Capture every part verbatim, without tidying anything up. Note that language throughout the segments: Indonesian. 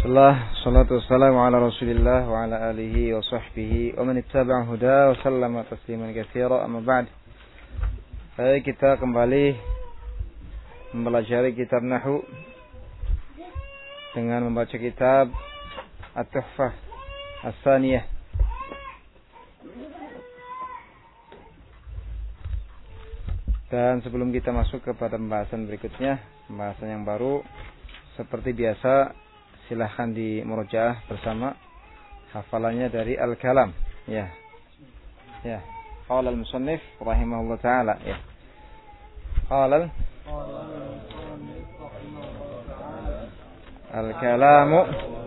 Bismillah, salatu wassalamu ala rasulillah wa ala alihi wa sahbihi wa man ittaba'a huda wa sallama tasliman katsira, amma ba'd. Baik, kita kembali mempelajari kitab Nahwu dengan membaca kitab At-Tuhfah As-Saniyah. Dan sebelum kita masuk kepada pembahasan berikutnya, pembahasan yang baru, seperti biasa silahkan di murojaah bersama hafalannya dari Al-Kalam. Ya. Ya. Qala al-musannif rahimahullah taala, ya. Qala al-kalamu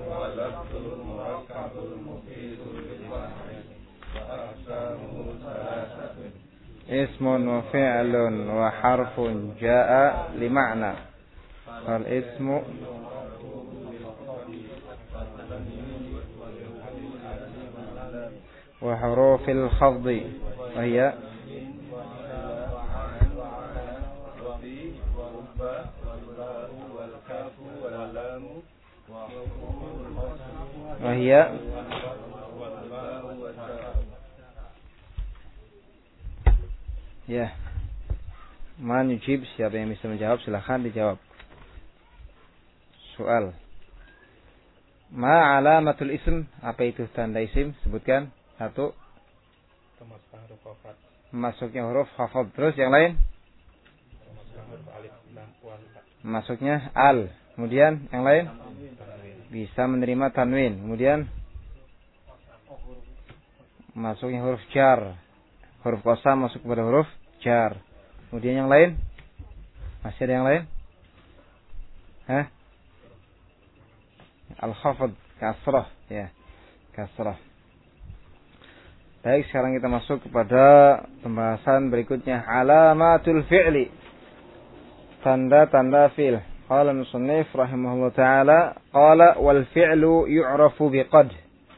ismun wa fi'lun wa harfun jaa'a li ma'na. Fal ismu wa hurufil khafdi wa hiya wa hiya ya. Man yujib, siapa yang bisa menjawab silahkan dijawab. Soal. Ma alamatul ism, apa itu tanda isim? Sebutkan. Satu, masuknya huruf khafad. Terus yang lain? Masuknya al. Kemudian yang lain? Bisa menerima tanwin. Kemudian masuknya huruf jar. Huruf qasam masuk kepada huruf jar. Kemudian yang lain? Masih ada yang lain? Hah? Al-khafad, kasrah, ya. Kasrah. Baik, sekarang kita masuk kepada pembahasan berikutnya. Alamatul fi'li, tanda-tanda fi'il. Qala musannif rahimahullah ta'ala, qala wal fi'lu yu'rafu biqad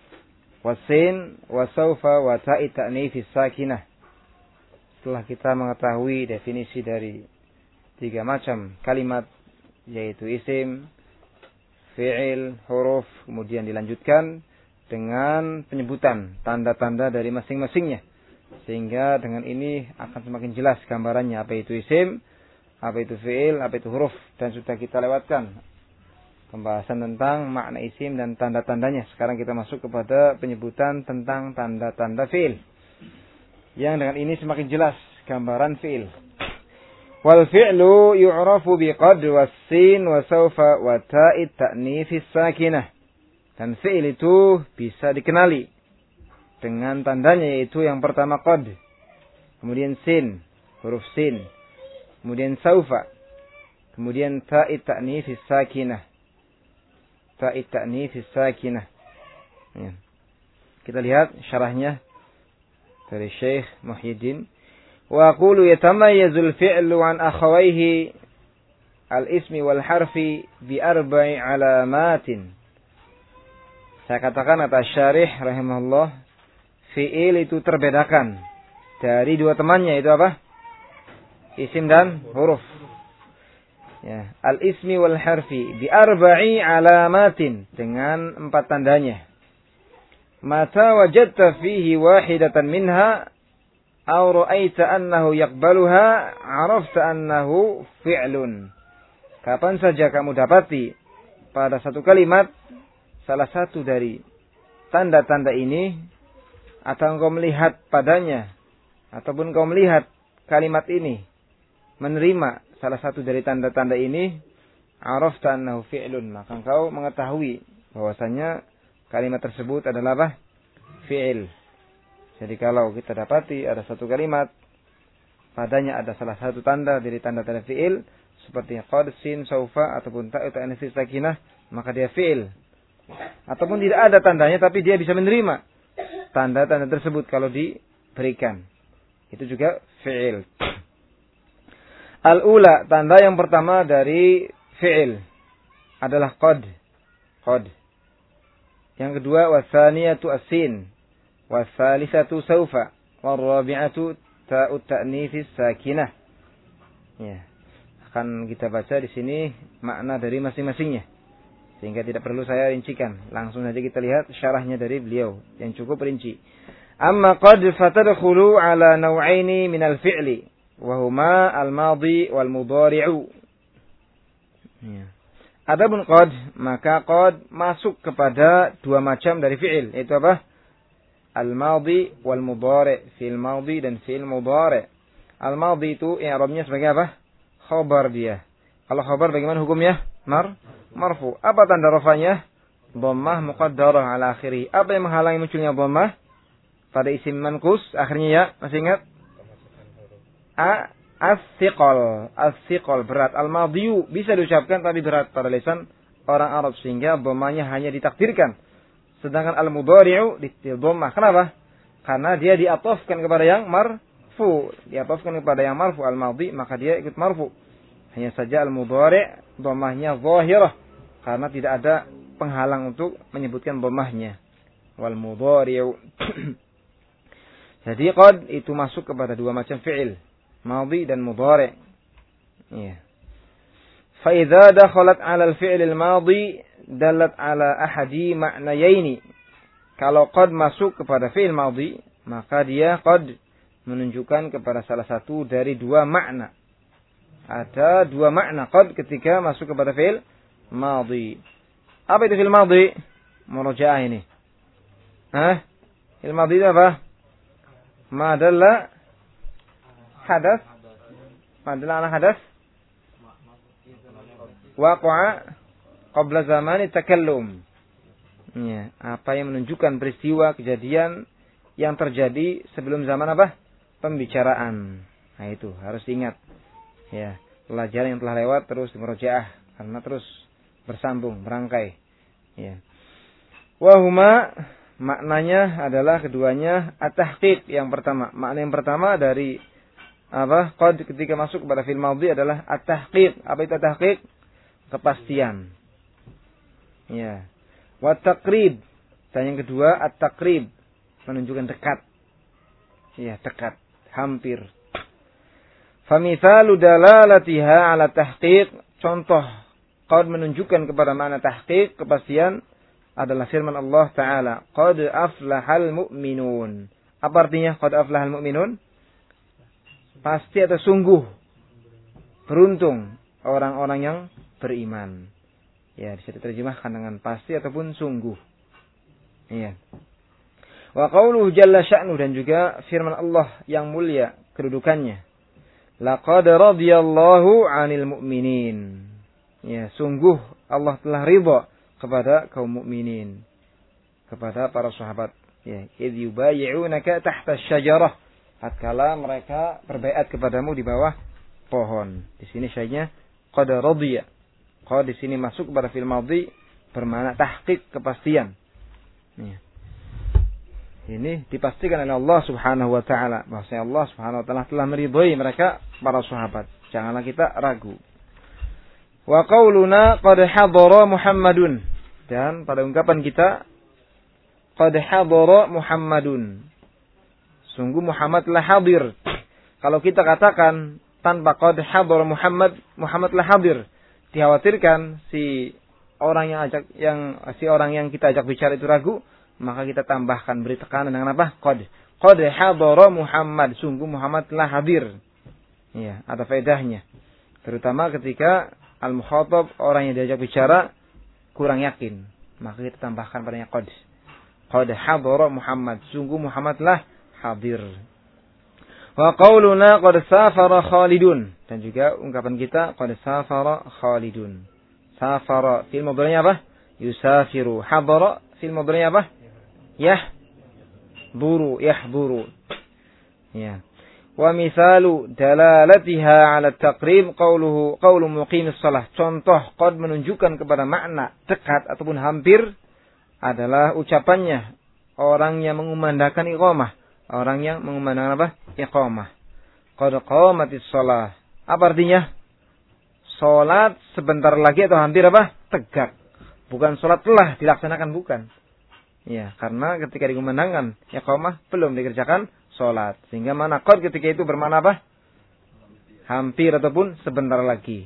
wasin wa sawfa wa ta'i ta'nifis sakinah. Setelah kita mengetahui definisi dari tiga macam kalimat, yaitu isim, fi'il, huruf, kemudian dilanjutkan dengan penyebutan tanda-tanda dari masing-masingnya, sehingga dengan ini akan semakin jelas gambarannya apa itu isim, apa itu fi'il, apa itu huruf. Dan sudah kita lewatkan pembahasan tentang makna isim dan tanda-tandanya. Sekarang kita masuk kepada penyebutan tentang tanda-tanda fi'il, yang dengan ini semakin jelas gambaran fi'il. Wal fi'lu yu'rafu biqad was-sin wa sawfa wa ta'i ta'nifis sakinah. Dan fi'il itu bisa dikenali dengan tandanya, yaitu yang pertama qad, kemudian sin, huruf sin, kemudian saufa, kemudian ta'i ta'nifis sakinah. Ta'i ta'nifis sakinah. Ya. Kita lihat syarahnya dari Syekh Muhyiddin. Wa aqulu yatamayyazul fi'lu an akhawayhi al-ismi wal harfi bi arba'i alamatin. Saya katakan atas syarih rahimahullah, fi'il itu terbedakan dari dua temannya, itu apa? Isim dan huruf. Ya, al-ismi wal harfi bi arba'i alamatin, dengan empat tandanya. Mata wajadta fihi wahidatan minha aw ra'aita annahu yaqbaluha 'arafta annahu fi'lun. Kapan saja kamu dapati pada satu kalimat salah satu dari tanda-tanda ini, atau engkau melihat padanya, ataupun engkau melihat kalimat ini menerima salah satu dari tanda-tanda ini, arafta annahu fi'lun, maka engkau mengetahui bahwasanya kalimat tersebut adalah apa? Fi'il. Jadi kalau kita dapati ada satu kalimat padanya ada salah satu tanda dari tanda-tanda fi'il, seperti qad, sin, saufa, ataupun ta'u ta'nifis sakinah, maka dia fi'il. Ataupun tidak ada tandanya tapi dia bisa menerima tanda-tanda tersebut kalau diberikan, itu juga fi'il. Al-ula, tanda yang pertama dari fi'il adalah qad. Qad. Yang kedua wasaniyatu as-sin, wasalisatu saufa, warabi'atu ta'u ta'nifis sakinah. Ya. Akan kita baca di sini makna dari masing-masingnya. Sehingga tidak perlu saya rincikan. Langsung saja kita lihat syarahnya dari beliau yang cukup rinci. Amma qad fatadkhulu ala naw'aini min al-fi'li wa huma al-madhi wal mudhari'u. Ya. Adapun qad, maka qad masuk kepada dua macam dari fi'il, yaitu apa? Al-madhi wal mudhari', fi'il madhi dan fi'il mudhari'. Al-madhi itu i'rabnya sebagai apa? Khabar dia. Kalau khabar bagaimana hukumnya? Mar marfu. Apa tanda rafanya? Dhammah muqaddarah ala akhirih. Apa yang menghalangi munculnya dhammah pada isim manqus akhirnya ya? Masih ingat? A as-siqal. As-siqal berat. Al-madhiyu bisa diucapkan tapi berat pada lisan orang Arab sehingga dhammahnya hanya ditakdirkan. Sedangkan al-mudhari'u di-dhammah. Kenapa? Karena dia diatofkan kepada yang marfu. Diatofkan kepada yang marfu al-madhi, maka dia ikut marfu. Hanya saja al-mudhari' dhammahnya zahirah karena tidak ada penghalang untuk menyebutkan dhammahnya. Wal mudhari'u. Jadi qad itu masuk kepada dua macam fi'il, madhi dan mudhari'. Iya. Fa idza dakhalat 'ala al-fi'l al-madhi dalat 'ala ahadi ma'nayaini. Kalau qad masuk kepada fi'il madhi, maka dia qad menunjukkan kepada salah satu dari dua makna. Ada dua makna qad ketika masuk kepada fi'il madhi. Apa itu fi'il madhi? Murojaah ini. Hah? Fi'il madhi itu apa? Ma dalla hadas. Ma dalla ala hadas. Waqa'a qabla zamani takallum. Ya, apa yang menunjukkan peristiwa kejadian yang terjadi sebelum zaman apa? Pembicaraan. Nah itu harus diingat. Ya, pelajaran yang telah lewat terus dimurojaah karena terus bersambung, merangkai. Ya. Wa huma maknanya adalah keduanya at-tahqiq yang pertama. Makna yang pertama dari apa? Qad ketika masuk kepada fi'il madhi adalah at-tahqiq. Apa itu at-tahqiq? Kepastian. Ya. Wa taqrib. Dan yang kedua at-taqrib, menunjukkan dekat. Ya, dekat, hampir. Famithalu dalalatiha ala tahqiq, contoh qad menunjukkan kepada makna tahqiq, kepastian adalah firman Allah Ta'ala, qad aflahal mu'minun. Apa artinya qad aflahal mu'minun? Pasti atau sungguh beruntung orang-orang yang beriman. Ya, bisa diterjemahkan dengan pasti ataupun sungguh. Iya. Wa qauluhu jalla sya'nu, dan juga firman Allah yang mulia kedudukannya. Laqad radiyallahu 'anil mu'minin. Ya, sungguh Allah telah ridha kepada kaum mukminin, kepada para sahabat. Ya, idz yubayyi'unaka tahta asy-syajarah. Tatkala mereka berbaiat kepadamu di bawah pohon. Di sini syai'nya qad radiya. Qad di sini masuk kepada fi'il madhi bermakna tahqiq, kepastian. Ya. Ini dipastikan oleh Allah Subhanahu wa taala, bahwasanya Allah Subhanahu wa taala telah meridhai mereka para sahabat. Janganlah kita ragu. Wa qauluna qad hadara Muhammadun, dan pada ungkapan kita qad hadara Muhammadun, sungguh Muhammad telah hadir. Kalau kita katakan tanpa qad hadara Muhammad, Muhammad telah hadir, dikhawatirkan si orang yang ajak yang si orang yang kita ajak bicara itu ragu, maka kita tambahkan, beri tekanan dengan apa? Qad. Qad hadara Muhammad. Sungguh Muhammad telah hadir. Ya, ada faedahnya. Terutama ketika al-mukhatab, orang yang diajak bicara, kurang yakin. Maka kita tambahkan padanya qad. Qad hadara Muhammad. Sungguh Muhammad telah hadir. Wa qauluna qad safara Khalidun. Dan juga ungkapan kita qad safara Khalidun. Safara fi'il mudhari'nya apa? Yusafiru. Hadara fi'il mudhari'nya apa? Yah buru, yah buru. Ya. Wa misalu dalalatiha 'ala taqrib qauluhu qaulu muqimis shalah. Contoh qad menunjukkan kepada makna dekat ataupun hampir adalah ucapannya orang yang mengumandangkan iqamah, orang yang mengumandangkan apa? Iqamah. Qad qamatis shalah. Apa artinya? Salat sebentar lagi atau hampir apa? Tegak. Bukan salat telah dilaksanakan, bukan. Ya, karena ketika dikumandangkan iqamah belum dikerjakan salat. Sehingga mana qad ketika itu bermakna apa? Hampir ataupun sebentar lagi.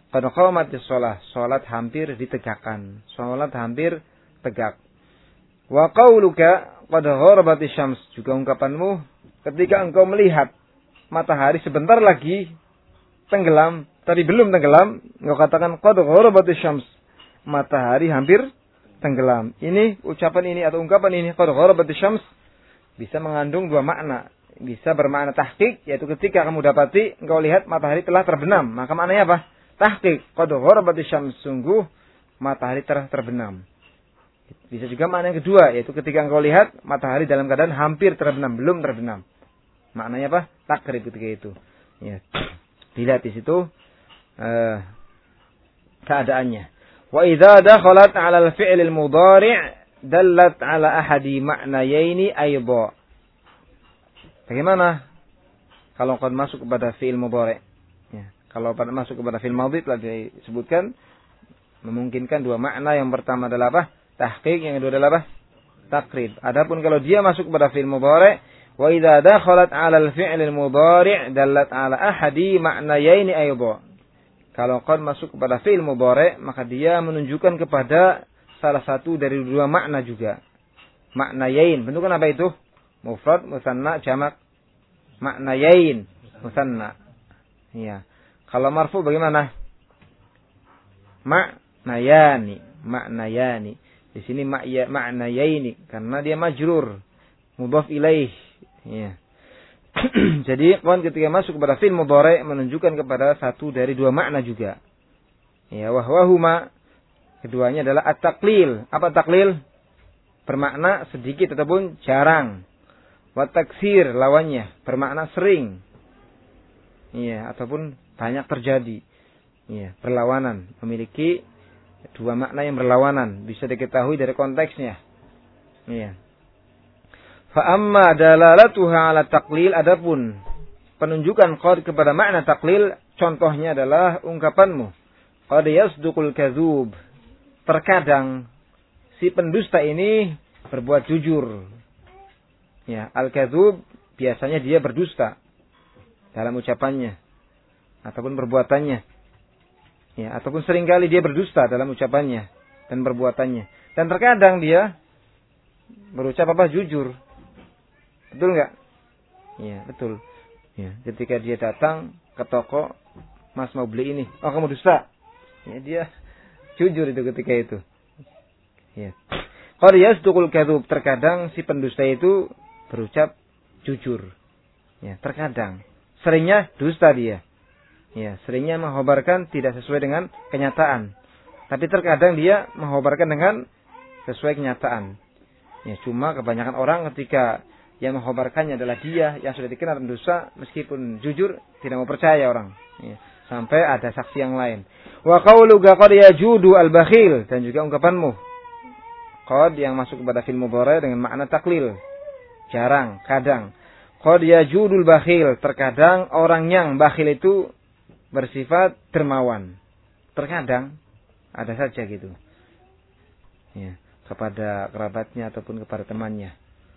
Qad qamatis shalah, salat hampir ditegakkan, salat hampir tegak. Wa qauluka qad gharabatis syams, juga ungkapanmu ketika engkau melihat matahari sebentar lagi tenggelam, tapi belum tenggelam, engkau katakan qad gharabatis syams, matahari hampir tenggelam. Ini ucapan ini atau ungkapan ini qad gharabatis syams bisa mengandung dua makna. Bisa bermakna tahqiq, yaitu ketika kamu dapati engkau lihat matahari telah terbenam, maka maknanya apa? Tahqiq, qad gharabatis syams, sungguh matahari telah terbenam. Bisa juga makna yang kedua, yaitu ketika engkau lihat matahari dalam keadaan hampir terbenam, belum terbenam. Maknanya apa? Takrib ketika itu. Ya. Dilihat di situ uh, keadaannya. Wa idza dakhalat 'ala al-fi'l al-mudhari' dallat 'ala ahadi ma'nayaini aidha. Bagaimana kalau qad masuk kepada fi'il mudhari'? Ya, kalau pada masuk kepada fi'il madhi telah disebutkan memungkinkan dua makna. Yang pertama adalah apa? Tahqiq, yang kedua adalah apa? Takrib. Adapun kalau dia masuk kepada fi'il mudhari', wa idza dakhalat 'ala al-fi'l al-mudhari' dallat 'ala ahadi ma'nayaini aidha. Kalau qad masuk kepada fi'il mudhari', maka dia menunjukkan kepada salah satu dari dua makna juga. Maknayain. Bentuknya apa itu? Mufrad, musanna, jamak. Maknayain, musanna. Iya. Kalau marfu bagaimana? Maknayani, maknayani. Di sini maknayaini karena dia majrur, mudhaf ilaih. Iya. Jadi qad ketika masuk kepada fi'il mudhari' menunjukkan kepada satu dari dua makna juga. Ya, wa huma, keduanya adalah at-taqlil. Apa taklil? Bermakna sedikit ataupun jarang. Wa taksir, lawannya bermakna sering. Iya, ataupun banyak terjadi. Iya, berlawanan, memiliki dua makna yang berlawanan, bisa diketahui dari konteksnya. Iya. Fa amma dalalatuha 'ala taqlil, adapun penunjukan qad kepada makna taklil, contohnya adalah ungkapanmu qad yasduqul kadzub. Terkadang si pendusta ini berbuat jujur. Ya, al-kadzub biasanya dia berdusta dalam ucapannya ataupun perbuatannya. Ya, ataupun seringkali dia berdusta dalam ucapannya dan perbuatannya. Dan terkadang dia berucap apa? Jujur. Betul enggak? Ya, betul. Ya, ketika dia datang ke toko, "Mas mau beli ini." "Oh, kamu dusta." Ya, dia jujur itu ketika itu. Ya. Qad yasduqul kadzub, terkadang si pendusta itu berucap jujur. Ya, terkadang. Seringnya dusta dia. Ya, seringnya mengkhabarkan tidak sesuai dengan kenyataan. Tapi terkadang dia mengkhabarkan dengan sesuai kenyataan. Ya, cuma kebanyakan orang ketika yang mengkhabarkannya adalah dia yang sudah dikenal pendusta, meskipun jujur tidak mau percaya orang. Ya, sampai ada saksi yang lain. Wa qauluka qad yajudu al-bakhil, dan juga ungkapanmu qad yang masuk kepada fi'il mudhari' dengan makna taklil. Jarang, kadang. Qad yajudul bakhil, terkadang orang yang bakhil itu bersifat dermawan. Terkadang ada saja gitu. Ya, kepada kerabatnya ataupun kepada temannya.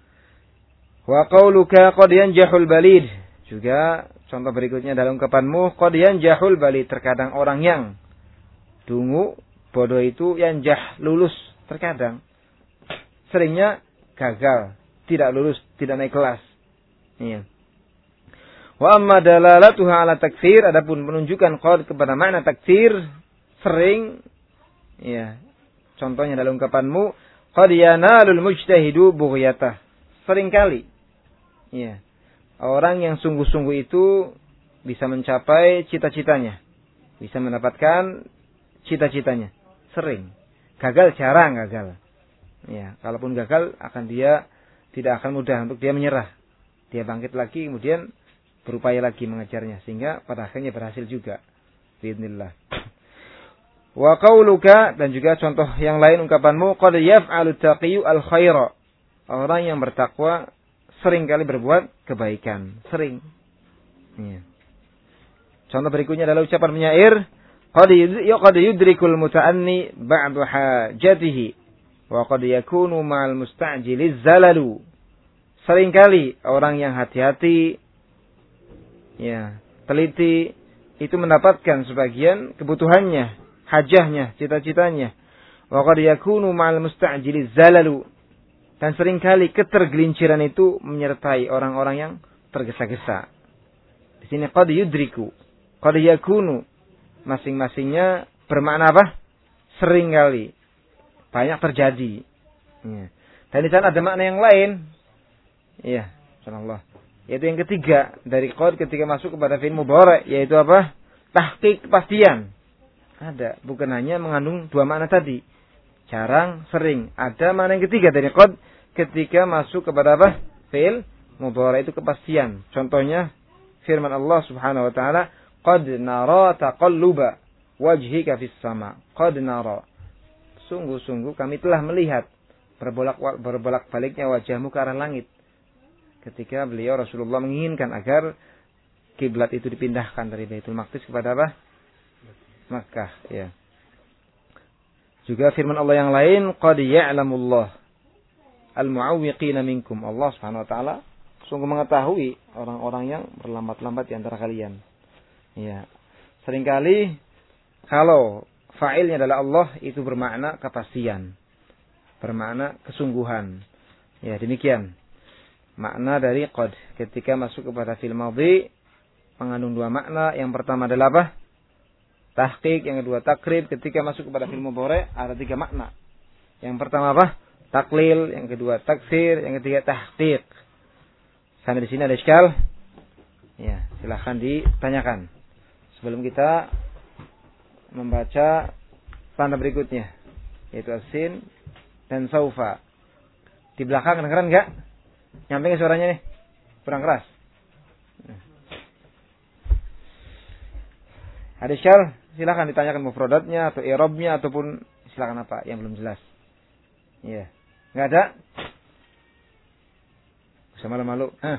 Wa qauluka qad yanjahul balid, juga contoh berikutnya dalam ungkapanmu qad yanjahul balid, terkadang orang yang dungu, bodoh itu yanjah, lulus, terkadang. Seringnya gagal, tidak lulus, tidak naik kelas. Iya. Wa amma dalalatuha 'ala taksir, adapun menunjukkan qad kepada makna taksir, sering, ya. Contohnya dalam ungkapanmu qad yanalul mujtahidu bughyatah. Seringkali, ya. Orang yang sungguh-sungguh itu bisa mencapai cita-citanya, bisa mendapatkan cita-citanya. Sering. Gagal jarang gagal. Ya, kalaupun gagal akan dia tidak akan mudah untuk dia menyerah. Dia bangkit lagi, kemudian berupaya lagi mengejarnya, sehingga pada akhirnya berhasil juga. Bismillah. Wa qauluka, dan juga contoh yang lain ungkapanmu qad yaf'alu taqiyyu al-khaira. Orang yang bertakwa sering kali berbuat kebaikan, sering. Ya. Contoh berikutnya adalah ucapan penyair qad yudrikul muta'anni ba'du hajatihi wa qad yakunu ma'al musta'jiliz zalalu. Seringkali orang yang hati-hati, ya, teliti, itu mendapatkan sebagian kebutuhannya, hajahnya, cita-citanya. Wa qad yakunu ma'al musta'jiliz zalalu. Dan seringkali ketergelinciran itu menyertai orang-orang yang tergesa-gesa. Di sini qad yudriku, qad yakunu, masing-masingnya bermakna apa? Seringkali, banyak terjadi. Ya. Dan di sana ada makna yang lain. Iya, subhanallah. Yaitu yang ketiga dari qad ketika masuk kepada fi'il mudhari', yaitu apa? Tahqiq, kepastian. Ada, bukan hanya mengandung dua makna tadi. Jarang, sering. Ada makna yang ketiga dari qad ketika masuk kepada apa? Fi'il mudhari', itu kepastian. Contohnya firman Allah Subhanahu wa taala, qad nara taqalluba wajhika fis sama. Qad nara. Sungguh-sungguh kami telah melihat berbolak berbolak baliknya wajahmu ke arah langit. Ketika beliau Rasulullah menginginkan agar kiblat itu dipindahkan dari Baitul Maqdis kepada apa? Makkah, ya. Juga firman Allah yang lain, qad ya'lamullah al-mu'awwiqina minkum. Allah Subhanahu wa taala sungguh mengetahui orang-orang yang berlambat-lambat di antara kalian. Ya. Seringkali kalau fa'ilnya adalah Allah, itu bermakna kepastian, bermakna kesungguhan. Ya, demikian makna dari qad ketika masuk kepada fi'il madhi, mengandung dua makna. Yang pertama adalah apa? Tahqiq. Yang kedua takrib. Ketika masuk kepada fi'il mudhari' ada tiga makna. Yang pertama apa? Taklil. Yang kedua taksir. Yang ketiga tahqiq. Sampai di sini ada iskal? Ya, silahkan ditanyakan sebelum kita membaca tanda berikutnya, yaitu asin dan saufa. Di belakang kedengeran enggak? Nyampe nggak suaranya nih? Kurang keras. Ada syal, silakan ditanyakan mufradatnya atau i'rabnya ataupun silakan apa yang belum jelas. Iya. Enggak ada? Usah malu-malu. Hah?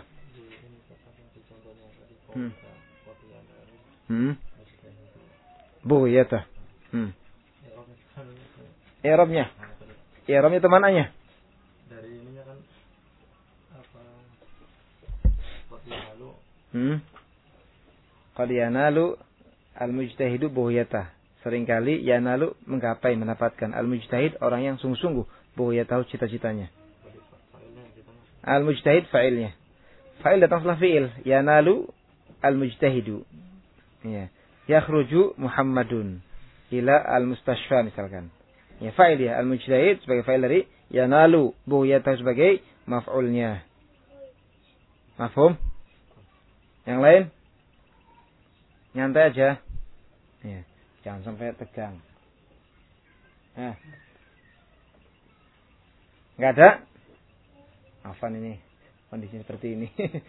Hmm. Hmm. Bu, ya tah. Hmm. I'rabnya. I'rabnya itu mananya? Dari ininya kan apa? Qadiyanalu. Hmm. Qadiyanalu al-mujtahidu buhyatah. Seringkali yanalu menggapai, mendapatkan. Al-mujtahid orang yang sungguh-sungguh buhyatahu, cita-citanya. Al-mujtahid fa'ilnya. Fa'il datang setelah fi'il. Yanalu al-mujtahidu. Ya. Yakhruju Muhammadun ila al-mustashfa misalkan. Ya, fa'il ya. Al-mujtahid sebagai fa'il dari yanalu, buhyatahu sebagai maf'ulnya. Mafhum? Yang lain? Nyantai aja. Ya, jangan sampai tegang. Nah. Enggak ada? Afan ini. Kondisi seperti ini.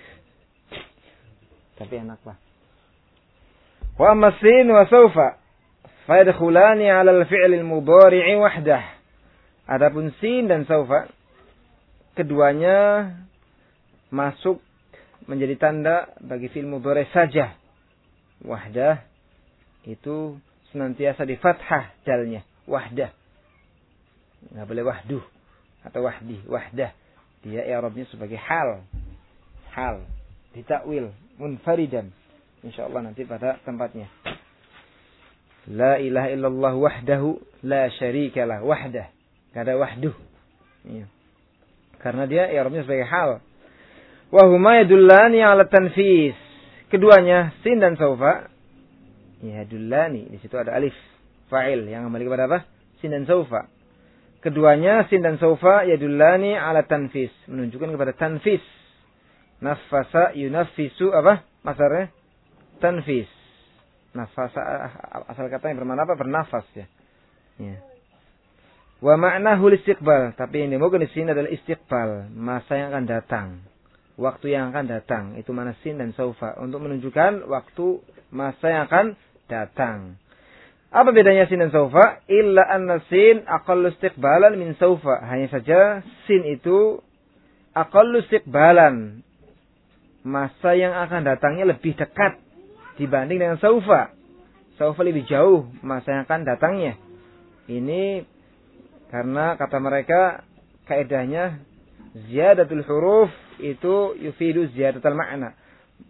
Tapi enak lah. Wa amma sin wa sawfa fa yadkhulani 'ala al-fi'l al-mudhari' wahdah. Adapun sin dan sawfa keduanya masuk menjadi tanda bagi fi'il mudhari' saja. Wahdah itu senantiasa di fathah dalnya. Wahdah. Enggak boleh wahduh atau wahdi, wahdah. Dia i'rabnya sebagai hal. Hal. Ditakwil munfaridan. Insyaallah nanti pada tempatnya. La ilaha illallah wahdahu la syarikalah, wahdah. Enggak ada wahduh. Iya. Karena dia i'rabnya sebagai hal. Wa huma yadullani 'ala tanfis. Keduanya sin dan saufa yadullani, di situ ada alif fa'il yang kembali kepada apa? Sin dan saufa. Keduanya sin dan saufa yadullani 'ala tanfis, menunjukkan kepada tanfis. Nafasa yunaffisu apa? Masarnya tanfis. Nafasa asal katanya bermakna apa? Bernafas ya. Ya. Wa ma'nahu istiqbal, tapi yang dimaukan di sini adalah istiqbal, masa yang akan datang. Waktu yang akan datang, itu mana sin dan saufa, untuk menunjukkan waktu masa yang akan datang. Apa bedanya sin dan saufa? Illa anna sin aqallu istiqbalan min saufa. Hanya saja sin itu aqallu istiqbalan, masa yang akan datangnya lebih dekat dibanding dengan saufa. Saufa lebih jauh masa yang akan datangnya. Ini karena kata mereka kaidahnya ziyadatul huruf itu yufidu ziyadatul makna.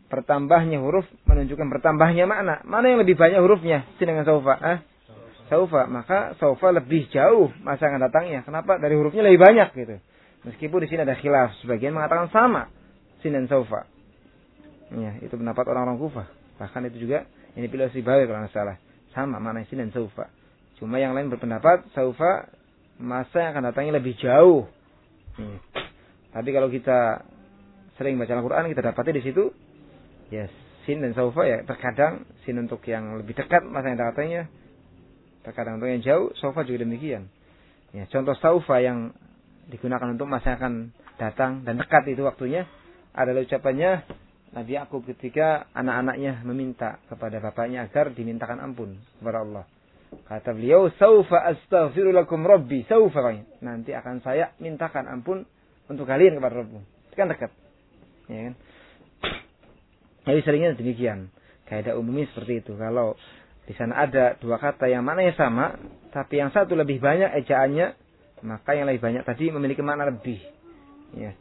bertambahnya huruf menunjukkan bertambahnya makna. Mana yang lebih banyak hurufnya? Sin dengan saufa. Eh? Saufa. Maka saufa lebih jauh masa akan datangnya. Kenapa? Dari hurufnya lebih banyak gitu. Meskipun di sini ada khilaf. Sebagian mengatakan sama. Sin dan saufa. Ya, itu pendapat orang-orang Kufah. Bahkan itu juga ini pilih Sibawi kalau nggak salah. Sama makna sin dan saufa. Cuma yang lain berpendapat saufa masa yang akan datangnya lebih jauh. Hmm. Tapi kalau kita sering baca Al-Quran, kita dapati di situ ya sin dan saufa ya terkadang sin untuk yang lebih dekat masa yang datangnya, terkadang untuk yang jauh saufa juga demikian. Ya, contoh saufa yang digunakan untuk masa yang akan datang dan dekat itu waktunya adalah ucapannya Nabi Yakub ketika anak-anaknya meminta kepada bapaknya agar dimintakan ampun kepada Allah. Kata beliau, saufa astaghfiru lakum rabbi, saufa. Nanti akan saya mintakan ampun untuk kalian kepada Rabbu. Itu kan dekat. Ya kan? Jadi seringnya demikian. Kaidah umumnya seperti itu. Kalau di sana ada dua kata yang maknanya sama, tapi yang satu lebih banyak ejaannya, maka yang lebih banyak tadi memiliki makna lebih. Ya.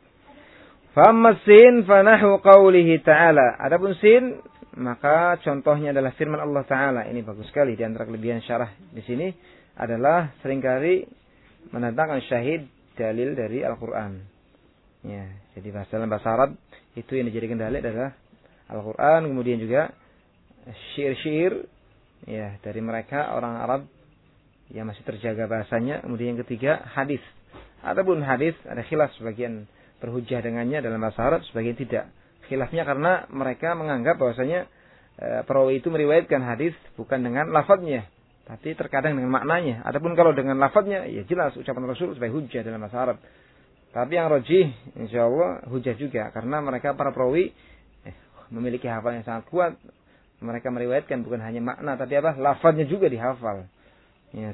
Famma sin fanahu qawlihi ta'ala. Adapun sin, maka contohnya adalah firman Allah Ta'ala. Ini bagus sekali. Di antara kelebihan syarah di sini adalah seringkali mendatangkan syahid dalil dari Al-Quran. Ya, jadi bahasa dalam bahasa Arab itu yang dijadikan dalil adalah Al-Quran. Kemudian juga syair-syair ya, dari mereka orang Arab yang masih terjaga bahasanya. Kemudian yang ketiga hadis. Adapun hadis ada khilaf, sebagian berhujjah dengannya dalam bahasa Arab, sebagian tidak. Khilafnya karena mereka menganggap bahwasanya e, perawi itu meriwayatkan hadis bukan dengan lafadznya, tapi terkadang dengan maknanya. Adapun kalau dengan lafadznya, ya jelas ucapan Rasul sebagai hujjah dalam bahasa Arab. Tapi yang rajih, insyaallah hujjah juga, karena mereka para perawi eh, memiliki hafalan yang sangat kuat. Mereka meriwayatkan bukan hanya makna, tapi apa? Lafadznya juga dihafal. Ya.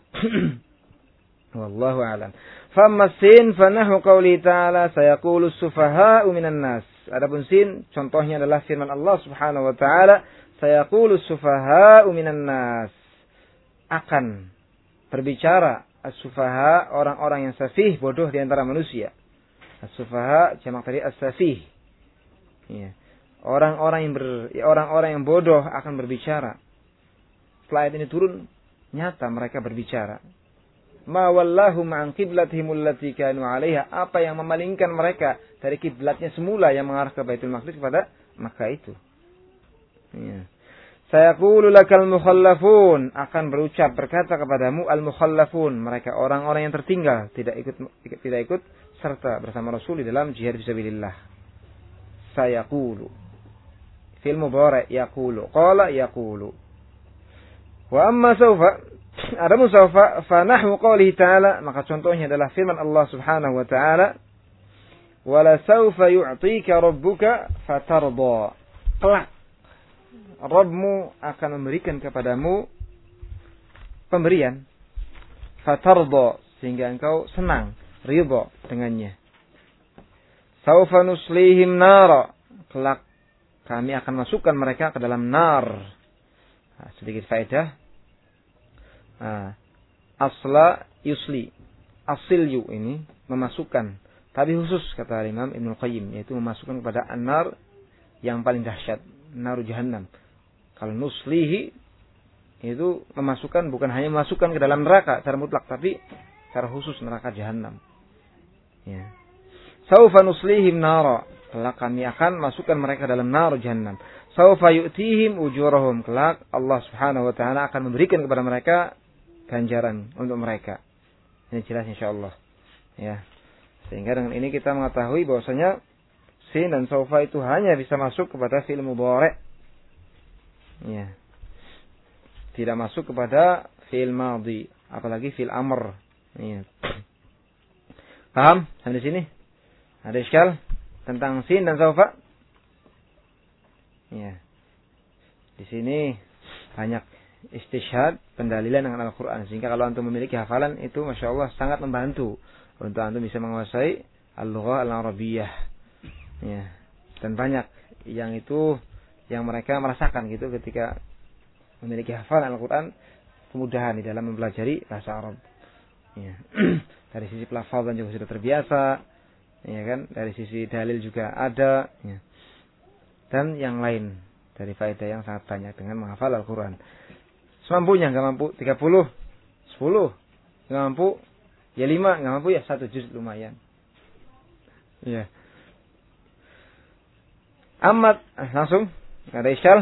Wallahu a'lam. Famma sin fanahu qauli ta'ala sayaqulu as-sufaha'u minan nas. Adapun sin contohnya adalah firman Allah Subhanahu wa taala, sayaqulu as-sufaha'u minan nas. Akan berbicara as-sufaha, orang-orang yang safih, bodoh di antara manusia. As-sufaha jamak dari as-safih. Ya. Orang-orang yang ber, orang-orang yang bodoh akan berbicara. Setelah ayat ini turun, nyata mereka berbicara. Ma wallahu ma'an qiblatihim allati kanu 'alaiha, apa yang memalingkan mereka dari kiblatnya semula yang mengarah ke Baitul Maqdis kepada Makkah itu. Ya. Sayaqulu lakal mukhallafun, akan berucap berkata kepadamu al mukhallafun, mereka orang-orang yang tertinggal, tidak ikut tidak ikut serta bersama Rasul di dalam jihad fisabilillah. Sayaqulu fil mudhari' yaqulu, qala yaqulu. Wa amma sawfa, adamu sawfa fa nahwu qoulihi ta'ala, maka contohnya adalah firman Allah Subhanahu wa ta'ala, wala sawfa yu'tika rabbuka fatarda. Kelak Rabbmu akan memberikan kepadamu pemberian, fatarda, sehingga engkau senang, ridha dengannya. Sawfa nuslihim nara, kelak kami akan masukkan mereka ke dalam nar. Nah, sedikit faedah. Nah, asla yusli, asilyu ini memasukkan, tapi khusus kata Imam Ibnu Qayyim, yaitu memasukkan kepada an-nar yang paling dahsyat, naru jahannam. Kalau nuslihi itu memasukkan, bukan hanya memasukkan ke dalam neraka secara mutlak, tapi secara khusus neraka jahannam. Ya. Saufa nuslihim nara, kelak kami akan masukkan mereka dalam naru jahannam. Saufa yu'tihim ujurahum, kelak Allah Subhanahu wa taala akan memberikan kepada mereka ganjaran untuk mereka. Ini jelas insyaallah. Ya. Sehingga dengan ini kita mengetahui bahwasanya sin dan saufa itu hanya bisa masuk kepada fi'il mudhari'. Ya. Tidak masuk kepada fi'il madhi, apalagi fi'il amr. Ya. Paham sampai sini? Ada iskal tentang sin dan saufa? Ya. Di sini banyak istishhad, pendalilan dengan Al-Quran. Sehingga kalau antum memiliki hafalan itu Masya Allah sangat membantu untuk antum bisa menguasai Al-Lughah Al-Arabiyyah. Ya. Dan banyak yang itu yang mereka merasakan gitu ketika memiliki hafalan Al-Quran, kemudahan di dalam mempelajari bahasa Arab. Ya. Dari sisi pelafazan juga sudah terbiasa, ya kan? Dari sisi dalil juga ada. Ya. dan yang lain dari faedah yang sangat banyak dengan menghafal Al-Quran. Semampunya, nggak mampu tiga puluh, sepuluh, nggak mampu ya lima, nggak mampu ya satu juz lumayan. Ya. Amat eh, langsung nggak ada isyal.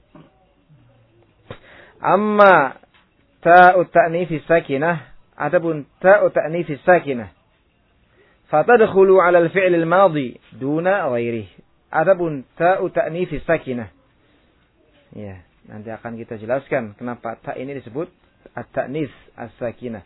Amma ta'u ta'nifis sakinah, adapun ta'u ta'nifis sakinah fatadkhulu 'ala al-fi'l al-madhi duna ghairihi. Adapun ta'u ta'nifis sakinah. Ya, nanti akan kita jelaskan kenapa ta ini disebut at-ta'nits as-sakinah.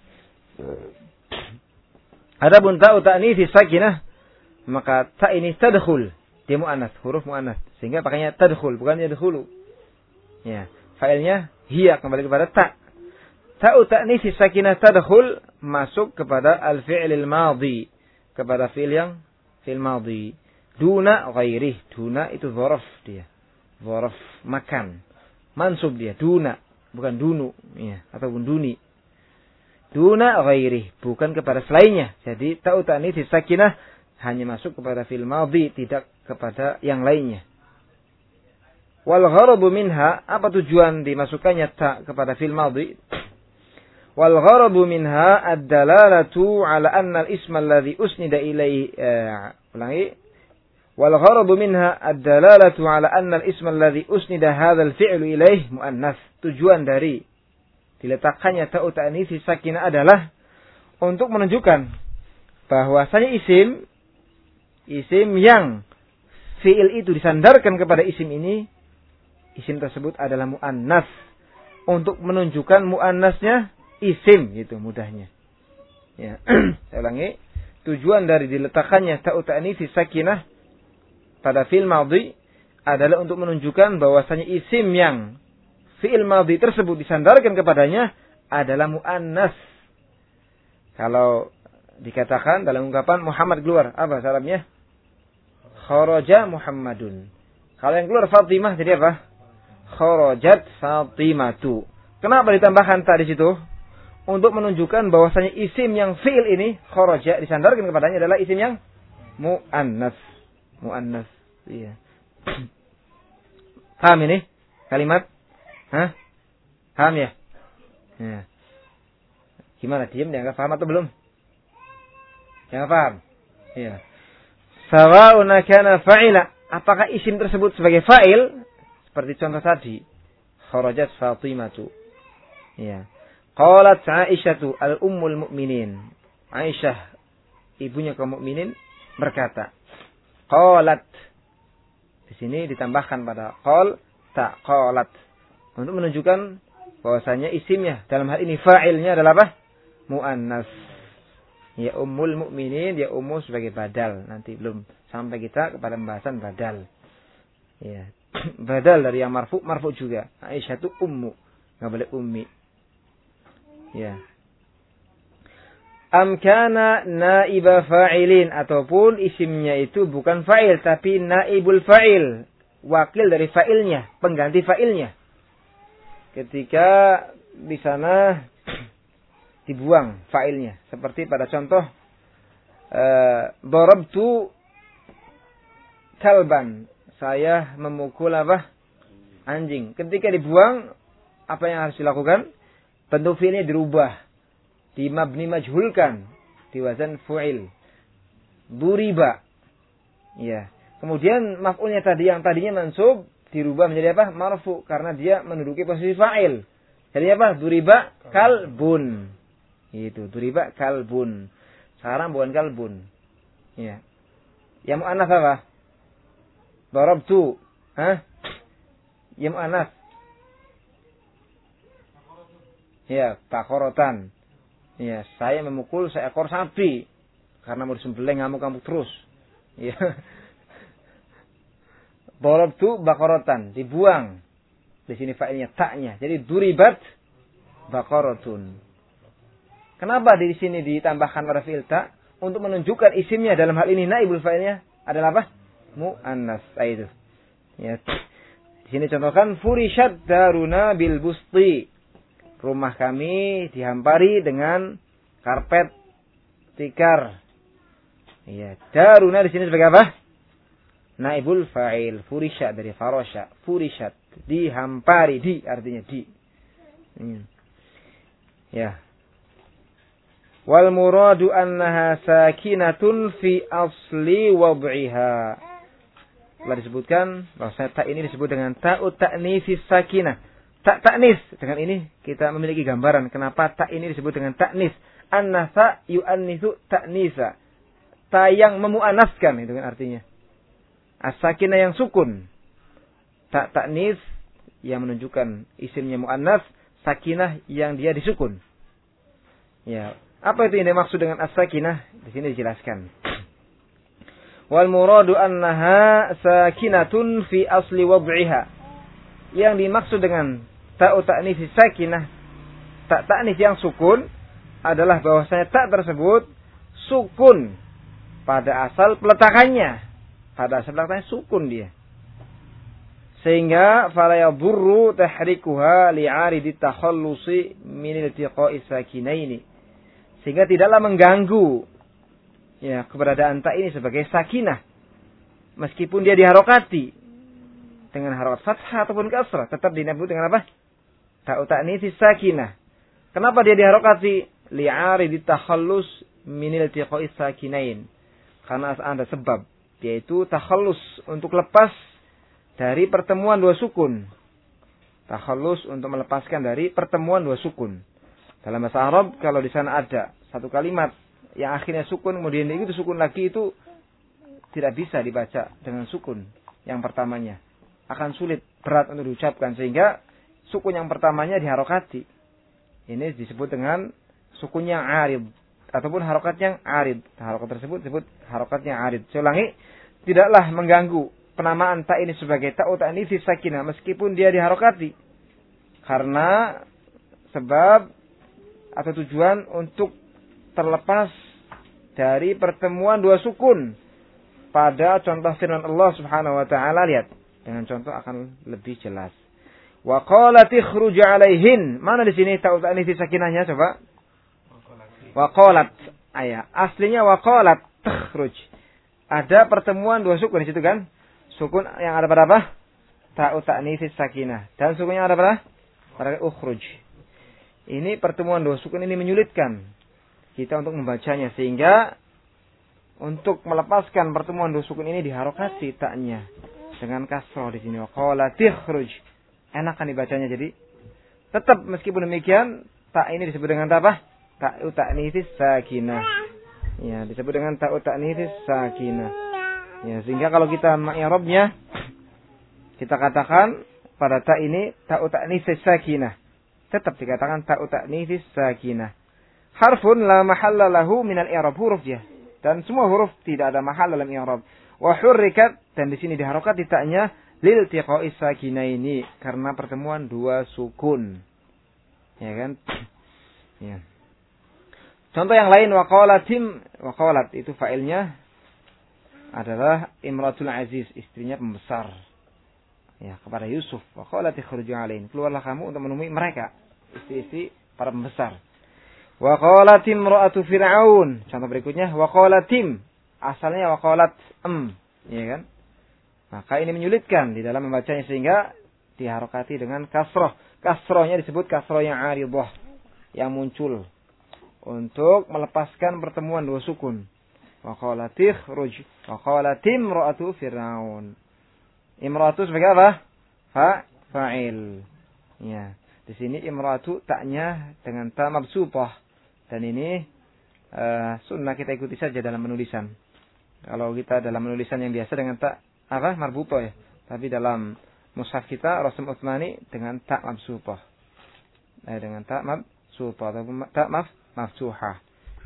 Adapun ta'u ta'nits sakinah, maka ta ini tadkhul, dia muannats, huruf muannats, sehingga pakainya tadkhul bukan yadkhulu. Ya, failnya hiya, kembali kepada ta. Ta'u ta'nits sakinah tadkhul, masuk kepada al-fi'lil madhi, kepada fi'il yang fi'il madhi. Duna ghairih, duna itu dzaraf dia. Dzaraf makan. Mansub dia, duna, bukan dunu, ya, ataupun duni. Duna ghairih, bukan kepada selainnya. Jadi ta'u ta'nits sakinah hanya masuk kepada fi'il madhi, tidak kepada yang lainnya. Wal gharabu minha, apa tujuan dimasukkannya ta kepada fi'il madhi? Wal gharabu minha ad-dalalatu 'ala anna al-isma alladhi usnida ilaihi, ulangi. Wal gharabu minha ad-dalalatu 'ala anna al-isma alladhi usnida hadzal fi'lu ilaih muannats. Tujuan dari diletakkannya ta'u ta'nits sakinah adalah untuk menunjukkan bahwasanya isim isim yang fi'il itu disandarkan kepada isim ini, isim tersebut adalah muannats, untuk menunjukkan muannasnya isim, gitu mudahnya. Ya. Saya ulangi, tujuan dari diletakkannya ta'u ta'nits sakinah pada fi'il madhi adalah untuk menunjukkan bahwasanya isim yang fi'il madhi tersebut disandarkan kepadanya adalah muannats. Kalau dikatakan dalam ungkapan Muhammad keluar, apa Arabnya? Kharaja Muhammadun. Kalau yang keluar Fatimah jadi apa? Kharajat Fatimatu. Kenapa ditambahkan ta di situ? Untuk menunjukkan bahwasanya isim yang fi'il ini kharaja disandarkan kepadanya adalah isim yang muannats. Muannats. Iya. Paham ini kalimat? Hah? Paham ya? Ya. Gimana, diam dia enggak paham atau belum? Yang paham? Iya. Sawa'un kana fa'ila, apakah isim tersebut sebagai fa'il? Seperti contoh tadi, kharajat Fatimatu. Iya. Qalat Aisyatu al-ummul mu'minin. Aisyah, ibunya kaum mukminin, berkata. Qalat. Di sini ditambahkan pada qal ta, qalat, untuk menunjukkan bahwasanya isimnya dalam hal ini fa'ilnya adalah apa? Muannats. Ya ummul mukminin, ya ummu sebagai badal. Nanti belum sampai kita kepada pembahasan badal. Ya. Badal dari yang marfu, marfu juga. Aisyah itu ummu, enggak boleh ummi. Ya. Am kana naiba fa'ilin, ataupun isimnya itu bukan fa'il tapi naibul fa'il, wakil dari fa'ilnya, pengganti fa'ilnya. Ketika di sana dibuang fa'ilnya, seperti pada contoh darabtu kalban, saya memukul apa? Anjing. Ketika dibuang, apa yang harus dilakukan? Bentuk fi'ilnya dirubah, di mabni majhulkan, di wazan fu'il. Duriba. Ya. Kemudian maf'ulnya tadi yang tadinya mansub dirubah menjadi apa? Marfu, karena dia menduduki posisi fa'il. Jadi apa? Duriba kalbun. Itu, duriba kalbun. Sekarang bukan kalbun. Ya. Yang muannats apa? Darabtu. Hah? Yang muannats. Ya, baqaratan. Ya, saya memukul seekor sapi karena mau disembelih ngamuk-ngamuk terus. Ya. Darabtu baqaratan, dibuang. Di sini fa'ilnya ta'nya. Jadi duribat baqaratun. Kenapa di sini ditambahkan pada fi'il ta? Untuk menunjukkan isimnya dalam hal ini naibul fa'ilnya adalah apa? Muannats. Itu. Ya. Di sini contohkan furishat daruna bil busti. Rumah kami dihampari dengan karpet tikar. Iya, daruna di sini sebagai apa? naibul fa'il. Furisha dari farasha. Furishat. Dihampari. Di artinya di. Hmm. Ya. Wal muradu annaha sakinatun fi asli wad'iha. Telah disebutkan bahwasanya ta ini disebut dengan ta'ut ta'nitsis sakinah. Ta ta'nis. Dengan ini kita memiliki gambaran kenapa ta ini disebut dengan ta'nis. Annasa yu'annisu ta'nisa. Ta yang memu'anaskan itu kan artinya. As-sakinah yang sukun. Ta ta'nis yang menunjukkan isimnya mu'annas, sakinah yang dia disukun. Ya, apa itu yang dimaksud dengan as-sakinah? Di sini dijelaskan. Wal muradu annaha sakinatun fi asli wad'iha. Yang dimaksud dengan ta'u ta'nis sakinah, ta ta'nis yang sukun adalah bahwasanya ta tersebut sukun pada asal peletakannya. Pada asal peletakannya sukun dia. Sehingga fala yadurru tahrikuha li'aridi takhallusi min iltiqa'i sakinaini. Sehingga tidaklah mengganggu ya keberadaan ta ini sebagai sakinah. Meskipun dia diharokati dengan harokat fathah ataupun kasrah, tetap dinabut dengan apa? Ta'u ta'nitsis sakinah. Kenapa dia diharokati? Li'aridi takhallus min iltiqa'i sakinain. Karena ada sebab, yaitu takhallus untuk lepas dari pertemuan dua sukun. Takhallus untuk melepaskan dari pertemuan dua sukun. Dalam bahasa Arab, kalau di sana ada satu kalimat yang akhirnya sukun, kemudian itu sukun lagi, itu tidak bisa dibaca dengan sukun yang pertamanya. Akan sulit, berat untuk diucapkan. Sehingga sukun yang pertamanya diharokati. Ini disebut dengan sukun yang arid. Ataupun harokat yang arid. Harokat tersebut disebut harokat yang arid. Saya ulangi, tidaklah mengganggu penamaan ta ini sebagai ta'u ta'nitsis sakinah meskipun dia diharokati. Karena sebab atau tujuan untuk terlepas dari pertemuan dua sukun. Pada contoh firman Allah Subhanahu wa taala, lihat, dengan contoh akan lebih jelas. Wa qalat ikhruj 'alaihin. Mana di sini ta'u ta'nitsis sakinahnya coba? Wa qalat. Ayat aslinya wa qalat takhruj. Ada pertemuan dua sukun di situ kan? Sukun yang ada pada apa? Ta'u ta'nitsis sakinah. Dan sukun yang ada pada? Pada ukhruj. Ini pertemuan dua sukun ini menyulitkan kita untuk membacanya. Sehingga untuk melepaskan pertemuan dua sukun ini diharokati ta'nya. Dengan kasroh di sini. Waqala tikhruj. Enakan dibacanya. Jadi tetap meskipun demikian, ta ini disebut dengan apa? Ta'u ta'nitsis sakinah. Ya, disebut dengan ta'u ta'nitsis sakinah. Ya, sehingga kalau kita ma'irabnya, kita katakan pada ta ini ta'u ta'nitsis sakinah. Tetap dikatakan ta'u ta'nitsis sakinah. Harfun la mahalla lahu minal i'rab, huruf dia. Dan semua huruf tidak ada mahal dalam i'rab. Wa hurrikat, dan di sini diharokat di ta'nya lil tiqa'i sakinaini, karena pertemuan dua sukun. Ya kan? Ya. Contoh yang lain, waqalatim, waqalat itu fa'ilnya adalah Imratul Aziz, istrinya pembesar. Ya, kepada Yusuf. Waqalat ikhruju 'alaihim. Keluarlah kamu untuk menemui mereka, istri-istri para pembesar. Waqalatim ra'atu Fir'aun. Contoh berikutnya, waqalatim. Asalnya waqalat em, ya kan? Maka ini menyulitkan di dalam membacanya sehingga diharokati dengan kasroh. Kasrohnya disebut kasroh yang aridah, yang muncul untuk melepaskan pertemuan dua sukun. Wa qalat ikhruj wa qalat imra'atu fir'aun. Imra'atu sebagai apa? Fa fa'il. Ya, di sini imra'atu taknya dengan ta mabsutah, dan ini uh, sunnah kita ikuti saja dalam penulisan. Kalau kita dalam penulisan yang biasa dengan ta apa? Marbutah ya. Tapi dalam mushaf kita Rasul Utsmani dengan ta mabsutah. Eh, dengan ta mabsutah atau ta maf mafsuhah.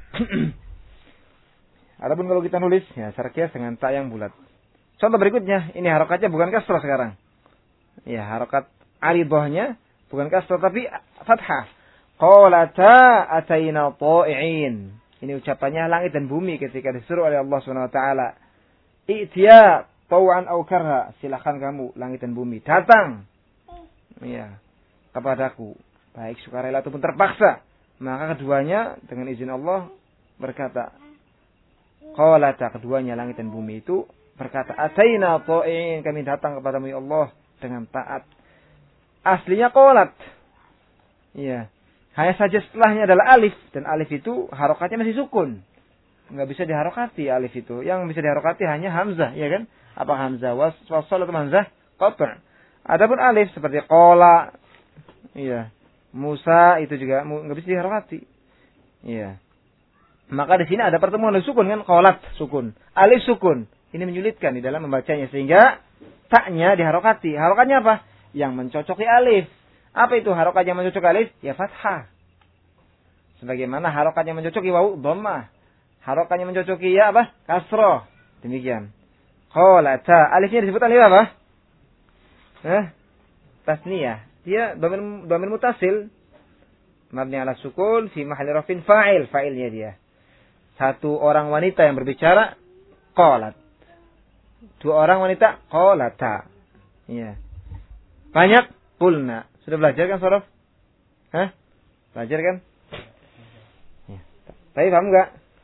Adapun kalau kita nulis ya secara kias dengan ta yang bulat. Contoh berikutnya, ini harokatnya bukan kasrah sekarang. Ya, harokat aridahnya bukan kasrah tapi fathah. Qalata ataina ta'i'in. Ini ucapannya langit dan bumi ketika disuruh oleh Allah Subhanahu wa taala. I'tiya taw'an aw karha. Silakan kamu langit dan bumi datang. Ya, kepadaku, baik sukarela ataupun terpaksa. Maka keduanya dengan izin Allah berkata, qalata, keduanya langit dan bumi itu berkata, "Ataina ta'in," kami datang kepadamu ya Allah dengan taat. Aslinya qalat. Iya. Hanya saja setelahnya adalah alif, dan alif itu harokatnya masih sukun. Enggak bisa diharokati alif itu. Yang bisa diharokati hanya hamzah, ya kan? Apa hamzah was wasal atau hamzah qat'. Adapun alif seperti qala, iya, Musa itu juga enggak bisa diharokati. Iya. Maka di sini ada pertemuan dari sukun kan, qalat sukun, alif sukun. Ini menyulitkan di dalam membacanya sehingga taknya diharokati. Harokatnya apa? Yang mencocoki alif. Apa itu harokat yang mencocoki alif? Ya fathah. Sebagaimana harokat yang mencocoki wawu, dhammah. Harokat yang mencocoki ya apa? Kasroh. Demikian. Qalata. Alifnya disebut alif apa? Eh? Tasniyah. Dia dhamir dhamir mutasil. Mabni ala sukun fi mahalli rafin fa'il. Fa'ilnya dia. Satu orang wanita yang berbicara, qalat. Dua orang wanita, qalata. Iya. Banyak, qulna. Sudah belajar kan sorof? Hah? Belajar kan? Ya. Tapi paham enggak?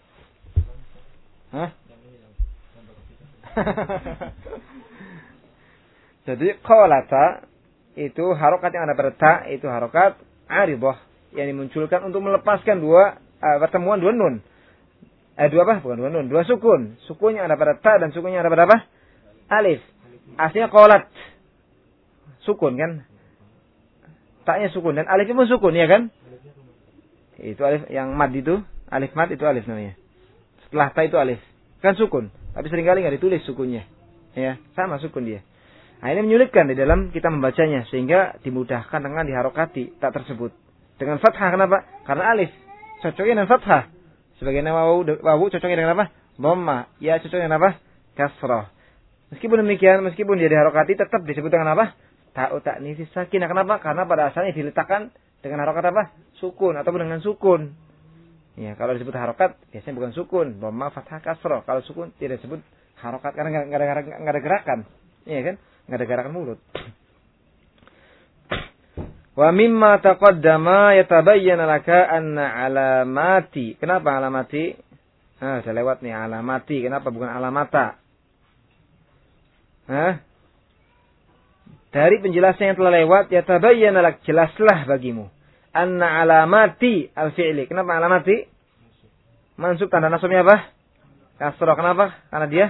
Hah? Jadi qalata itu harokat yang ada pada ta, itu harokat aridhah yang dimunculkan untuk melepaskan dua uh, pertemuan dua nun. Eh dua apa? Bukan dua nun, dua sukun. Sukun yang ada pada ta dan sukun yang ada pada apa? Alif. Aslinya qalat. Sukun kan? Taknya sukun dan alifnya pun sukun ya kan? Itu alif yang mad itu, alif mad itu alif namanya. Setelah ta itu alif. Kan sukun, tapi seringkali enggak ditulis sukunnya. Ya, sama sukun dia. Nah, ini menyulitkan di dalam kita membacanya sehingga dimudahkan dengan diharokati tak tersebut. Dengan fathah kenapa? Karena alif cocoknya dengan fathah. Sebagian wawu wawu cocoknya dengan apa? Dhamma. Ya cocoknya dengan apa? Kasrah. Meskipun demikian, meskipun dia diharokati tetap disebut dengan apa? Ta'u ta'nits sakinah. Kenapa? Karena pada asalnya diletakkan dengan harokat apa? Sukun ataupun dengan sukun. Ya, kalau disebut harokat biasanya bukan sukun, dhamma fathah kasrah. Kalau sukun tidak disebut harokat karena enggak ada enggak ada gerakan. Iya kan? Enggak ada gerakan mulut. Wa mimma taqaddama yatabayyana laka anna alamati. Kenapa alamati? Ah, sudah lewat nih alamati. Kenapa bukan alamata? Hah? Dari penjelasan yang telah lewat, ya tabayyana lak, jelaslah bagimu. Anna alamati al-fi'li. Kenapa alamati? Mansub tanda nasabnya apa? Kasrah. Kenapa? Karena dia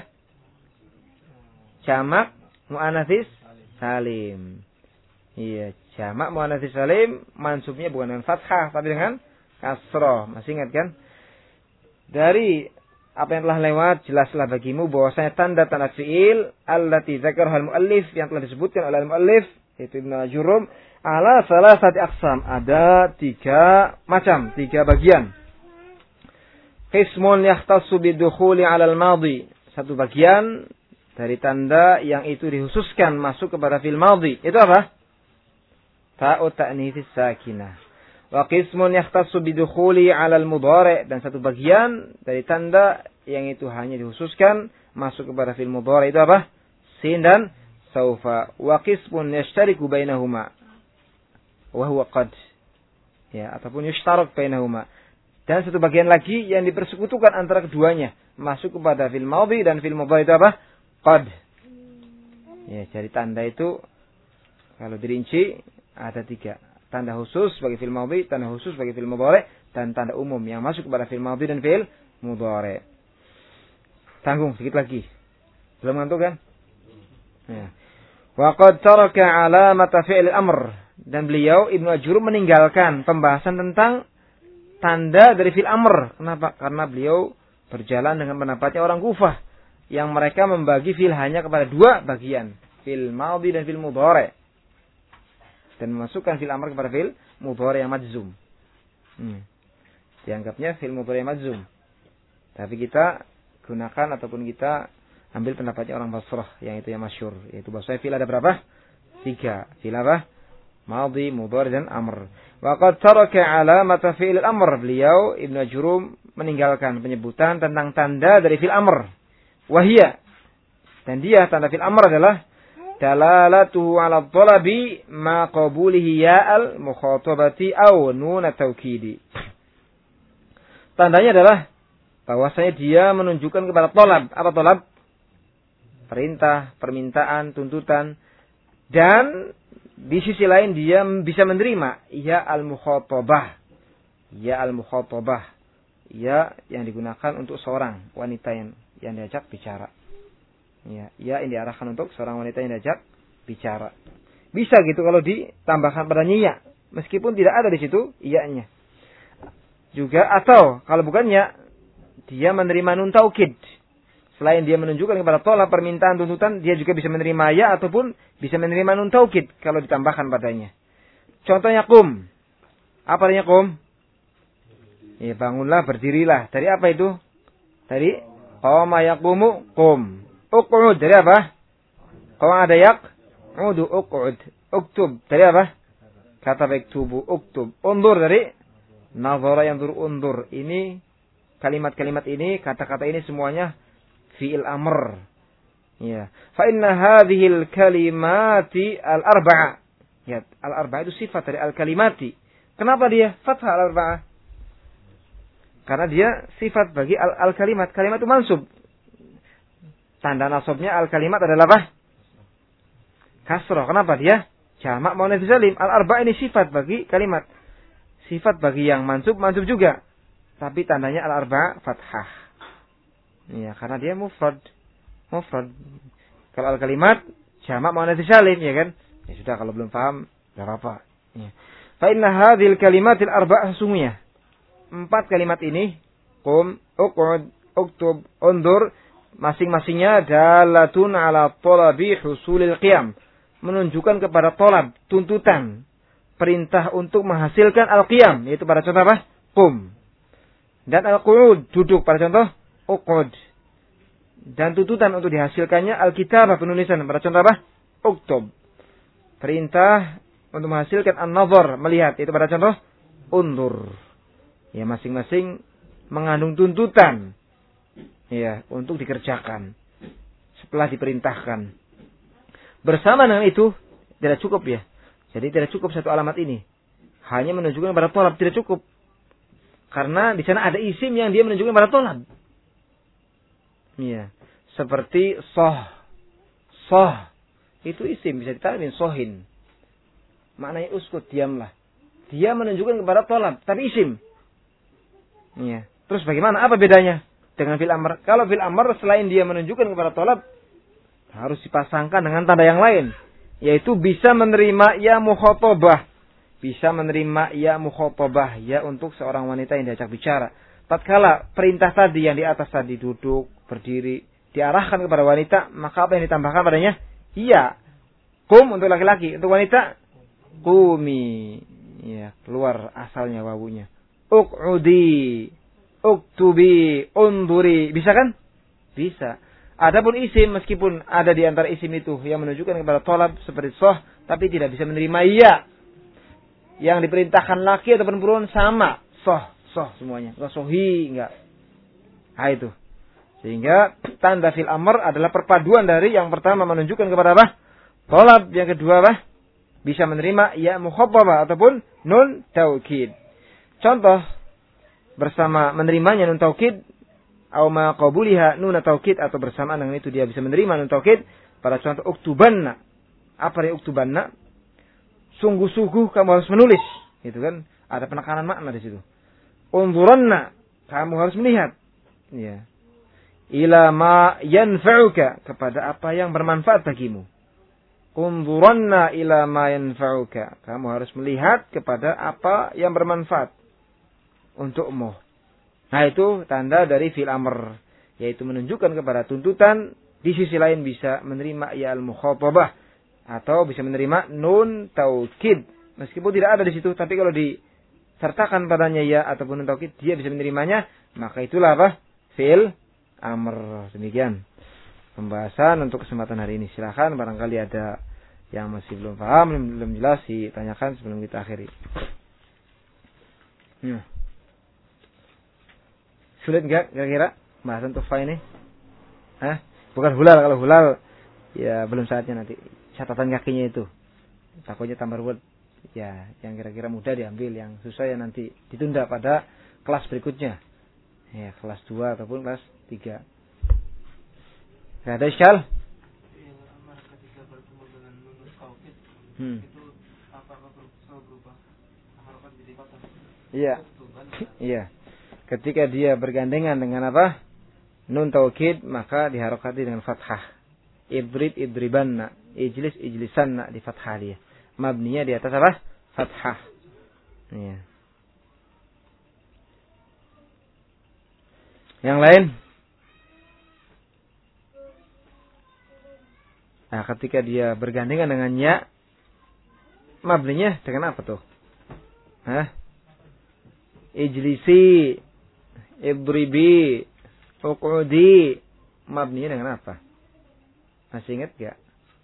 jamak muannats salim. Iya, jamak muannats salim, mansubnya bukan dengan fathah tapi dengan kasrah. Masih ingat kan? Dari apa yang telah lewat, jelaslah bagimu bahwasanya tanda-tanda fi'il allati dzakarha al-muallif yang telah disebutkan oleh al-muallif yaitu Ibnu Jurum ala salasati aqsam. Ada tiga macam, tiga bagian. Qismun yahtassu bidukhuli 'ala al-madhi. Satu bagian dari tanda yang itu dikhususkan masuk kepada fi'il madhi. Itu apa? Ta'u ta'nits sakinah. Wa qismun yahtassu bidukhuli 'ala al-mudhari', dan satu bagian dari tanda yang itu hanya dikhususkan masuk kepada fi'il mudhari'. Itu apa? Sin dan saufa. Wa qismun yashtariku bainahuma wa huwa qad. Ya, ataupun yushtarak bainahuma. Dan satu bagian lagi yang dipersekutukan antara keduanya masuk kepada fi'il madhi dan fi'il mudhari'. Itu apa? Qad. Ya, jadi tanda itu kalau dirinci ada tiga. Tanda khusus bagi fi'il madhi, tanda khusus bagi fi'il mudhari', dan tanda umum yang masuk kepada fi'il madhi dan fi'il mudhari'. Tanggung sedikit lagi. Belum ngantuk kan? Ya. Wa qad taraka 'alamata fi'il amr, dan beliau Ibnu Ajurum meninggalkan pembahasan tentang tanda dari fi'il amr. Kenapa? Karena beliau berjalan dengan pendapatnya orang Kufah yang mereka membagi fi'il hanya kepada dua bagian, fi'il madhi dan fi'il mudhari'. Dan memasukkan fi'il amr kepada fi'il mudhari' yang majzum. Hmm. Dianggapnya fi'il mudhari' yang majzum. Tapi kita gunakan ataupun kita ambil pendapatnya orang Basrah yang itu yang masyhur, yaitu bahwasanya fi'il ada berapa? Tiga. Fi'il apa? Madhi, mudhari' dan amr. Wa qad taraka 'alamata fi'il amr. Beliau Ibnu Ajurum meninggalkan penyebutan tentang tanda dari fi'il amr. Wahia, dan dia tanda fi'il amr adalah dalalatuhu 'ala talabi ma qabulihi ya'al mukhatabati aw nun at-taukidi. Tandanya adalah bahwasanya dia menunjukkan kepada tolab. Apa tolab? perintah, permintaan, tuntutan. Dan di sisi lain dia bisa menerima ya al-mukhatabah. Ya al-mukhatabah. Ya yang digunakan untuk seorang wanita yang yang diajak bicara. Ya, ya yang diarahkan untuk seorang wanita yang diajak bicara. Bisa gitu kalau ditambahkan padanya ya, meskipun tidak ada di situ iya-nya. Juga atau kalau bukannya dia menerima nun taukid. Selain dia menunjukkan kepada tolak permintaan tuntutan, dia juga bisa menerima ya ataupun bisa menerima nun taukid kalau ditambahkan padanya. Contohnya kum. Apa artinya kum? Ya bangunlah, berdirilah. Dari apa itu? Dari qama yaqumu kum. Uq'ud dari apa? Kalau ada yak, udu uq'ud. Uktub dari apa? Kata bektubu uktub. Undur dari nazara yanzur undur. Ini kalimat-kalimat ini, kata-kata ini semuanya fi'il amr. Ya. Fa inna hadhil kalimati al-arba'a. Ya, al-arba'a itu sifat dari al-kalimati. Kenapa dia fathah al-arba'ah? Karena dia sifat bagi al-kalimat. Kalimat itu mansub. Tanda nasabnya al-kalimat adalah apa? Kasrah. Kenapa dia? Jamak muannats salim. Al-arba' ini sifat bagi kalimat. Sifat bagi yang mansub, mansub juga. Tapi tandanya al-arba' fathah. Ya, karena dia mufrad. Mufrad. Kalau al-kalimat jamak muannats salim, ya kan? Ya sudah, kalau belum paham, enggak apa-apa. Ya. Fa inna hadhil kalimatil arba' sesungguhnya empat kalimat ini, qum, uq'ud, uktub, undur, masing-masingnya dalatun ala talabi husulil qiyam, menunjukkan kepada tolab, tuntutan, perintah untuk menghasilkan al-qiyam, yaitu pada contoh apa? Qum. Dan al-qu'ud, duduk, pada contoh uq'ud. Dan tuntutan untuk dihasilkannya al-kitabah, penulisan, pada contoh apa? Uktub. Perintah untuk menghasilkan an-nazar, melihat, yaitu pada contoh undur. Ya, masing-masing mengandung tuntutan. Ya, untuk dikerjakan setelah diperintahkan. Bersama dengan itu tidak cukup ya. Jadi tidak cukup satu alamat ini. Hanya menunjukkan pada tolab, tidak cukup. Karena di sana ada isim yang dia menunjukkan pada tolab. Ya, seperti soh. Soh itu isim, bisa ditakwil sohin. Maknanya uskut, diamlah. Dia menunjukkan kepada tolab, tapi isim. Ya. Terus bagaimana? Apa bedanya dengan fil amr? Kalau fil amr selain dia menunjukkan kepada tolab, harus dipasangkan dengan tanda yang lain, yaitu bisa menerima ya mukhatabah, bisa menerima ya mukhatabah, ya untuk seorang wanita yang diajak bicara. Tatkala perintah tadi yang di atas tadi, duduk, berdiri, diarahkan kepada wanita, maka apa yang ditambahkan padanya? Iya. Kum untuk laki-laki, untuk wanita qumi. Ya, keluar asalnya wawunya. Uq'udi, uktubi, unduri. Bisa kan? Bisa. Adapun isim, meskipun ada di antara isim itu yang menunjukkan kepada tolab seperti soh, tapi tidak bisa menerima iya. Yang diperintahkan laki ataupun perempuan sama. Soh, soh semuanya. Enggak sohi, enggak. Nah itu. Sehingga tanda fil amr adalah perpaduan dari yang pertama menunjukkan kepada apa? Tolab. Yang kedua apa? Bisa menerima ya mukhatabah ataupun nun taukid. Contoh bersama menerimanya nun taukid au ma qabuliha nun taukid, atau bersamaan dengan itu dia bisa menerima nun taukid pada contoh uktubanna. Apa arti uktubanna? Sungguh-sungguh kamu harus menulis, gitu kan? Ada penekanan makna di situ. Unzuranna, kamu harus melihat. Ya. Ila ma yanfa'uka, kepada apa yang bermanfaat bagimu. Unzuranna ila ma yanfa'uka, kamu harus melihat kepada apa yang bermanfaat untukmu. Nah itu tanda dari fil amr, yaitu menunjukkan kepada tuntutan. Di sisi lain bisa menerima ya al-mukhatabah, atau bisa menerima nun taukid, meskipun tidak ada di situ, tapi kalau disertakan padanya ya ataupun nun taukid, dia bisa menerimanya. Maka itulah apa? Fil amr. Demikian pembahasan untuk kesempatan hari ini. Silakan barangkali ada yang masih belum paham, belum, belum jelas, ditanyakan sebelum kita akhiri. Hmm. Sulit enggak kira-kira bahasan tufa ini? Hah? Bukan hulal. Kalau hulal ya belum saatnya, nanti catatan kakinya itu takutnya tambah ruwet. Ya, yang kira-kira mudah diambil, yang susah ya nanti ditunda pada kelas berikutnya. Ya, kelas dua ataupun kelas tiga. Enggak ada iskal? Hmm. Itu apakah selalu berubah harokat jadi fathah? Iya. Iya. Ketika dia bergandengan dengan apa? Nun taukid, maka diharokati dengan fathah. Idrib idribanna, ijlis ijlisanna, di fathah dia. Mabninya di atas apa? Fathah. Iya. Yang lain? Nah, ketika dia bergandengan dengan ya, mabninya dengan apa tuh? Hah? Ijlisi, idribi, uqudi, mabninya dengan apa? Masih ingat gak?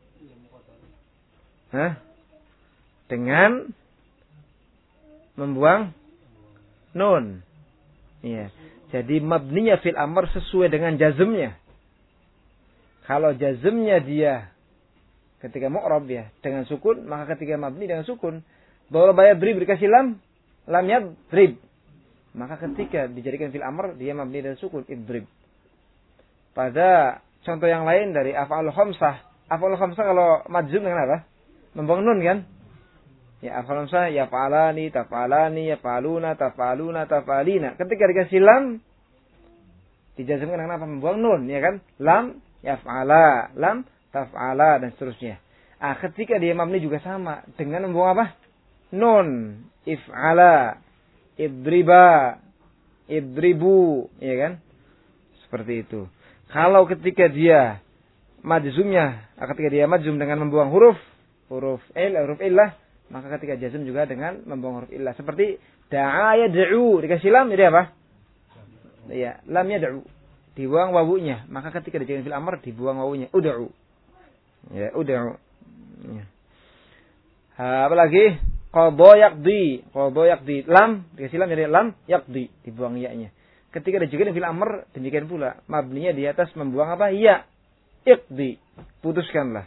Hah? Dengan membuang nun. Iya. Jadi mabninya fil amr sesuai dengan jazmnya. Kalau jazmnya dia ketika mu'rab ya dengan sukun, maka ketika mabni dengan sukun. Daraba yadrib dikasih lam, lam yadrib. Maka ketika dijadikan fil amr, dia mabni dan sukun, idrib. Pada contoh yang lain dari af'alul khamsah. Af'alul khamsah kalau majzum dengan apa? Membuang nun kan? Ya af'alul khamsah yaf'alani, taf'alani, yaf'aluna, taf'aluna, taf'alina. Ketika dikasih lam, dijazmkan dengan apa? Membuang nun, ya kan? Lam, yaf'ala, lam, taf'ala, dan seterusnya. Ah, ketika dia mabni juga sama. Dengan membuang apa? Nun, if'ala, idriba, idribu, ya kan? Seperti itu. Kalau ketika dia majzumnya, ketika dia majzum dengan membuang huruf, huruf il, huruf illah, maka ketika jazm juga dengan membuang huruf illah. Seperti da'a yad'u, dikasih lam, jadi apa? Ya, lam yad'u, dibuang wawunya. Maka ketika dijadikan fil amr, dibuang wawunya. Ud'u. Ya, ud'u. Ya. Ha, apa lagi? Qadha yaqdi, qadha yaqdi, lam, dikasih lam jadi lam yaqdi, dibuang ya-nya. Ketika dijadikan fil amr, demikian pula mabninya di atas membuang apa? Ya. Iqdi, putuskanlah.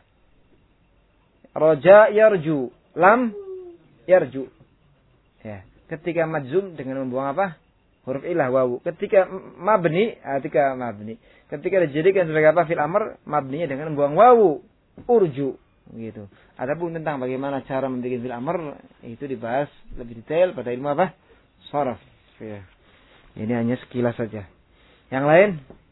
Raja yarju, lam yarju. Ya, ketika majzum dengan membuang apa? Huruf ilah wawu. Ketika mabni, ketika mabni. Ketika dijadikan sebagai apa? Fil amr, mabninya dengan membuang wawu, urju. Gitu. Adapun tentang bagaimana cara membuat fil amr, itu dibahas lebih detail pada ilmu apa? Sharaf. Ya. Ini hanya sekilas saja. Yang lain?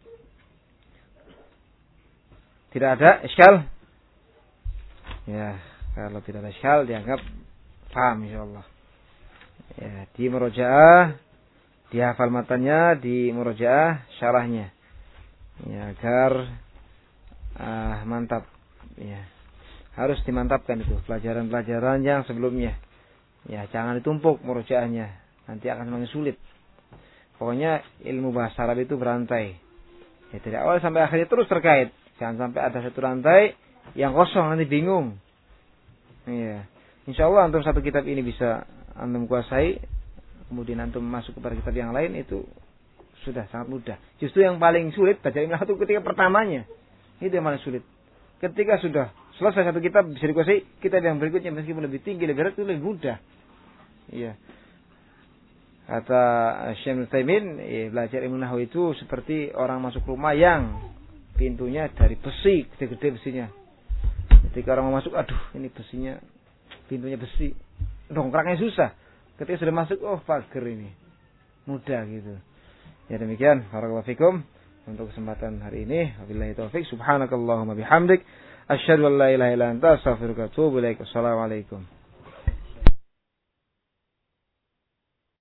Tidak ada iskal? Ya, kalau tidak ada iskal dianggap paham insyaallah. Ya, di murojaah, dihafal matanya, di murojaah syarahnya. Ya, agar ah, mantap. Ya. Harus dimantapkan itu pelajaran-pelajaran yang sebelumnya. Ya, jangan ditumpuk murojaahnya. Nanti akan semakin sulit. Pokoknya ilmu bahasa Arab itu berantai. Ya, dari awal sampai akhirnya terus terkait. Jangan sampai ada satu rantai yang kosong, nanti bingung. Iya. Insyaallah antum satu kitab ini bisa antum kuasai. Kemudian antum masuk kepada kitab yang lain, itu sudah sangat mudah. Justru yang paling sulit baca ilmu itu ketika pertamanya. Itu yang paling sulit. Ketika sudah selesai satu kitab bisa dikuasai, kitab yang berikutnya meskipun lebih tinggi, lebih berat, itu lebih mudah. Iya. Kata Syekh Utsaimin, ya, belajar ilmu nahwu itu seperti orang masuk rumah yang pintunya dari besi, gede-gede besinya. Ketika orang mau masuk, aduh ini besinya, pintunya besi, dongkraknya susah. Ketika sudah masuk, oh pagar ini, mudah gitu. Ya demikian, barakallahu fikum untuk kesempatan hari ini. Wabillahi taufik. Subhanakallahumma bihamdik, asyhadu an la ilaha illa anta, astaghfiruka wa atubu ilaik. Assalamualaikum.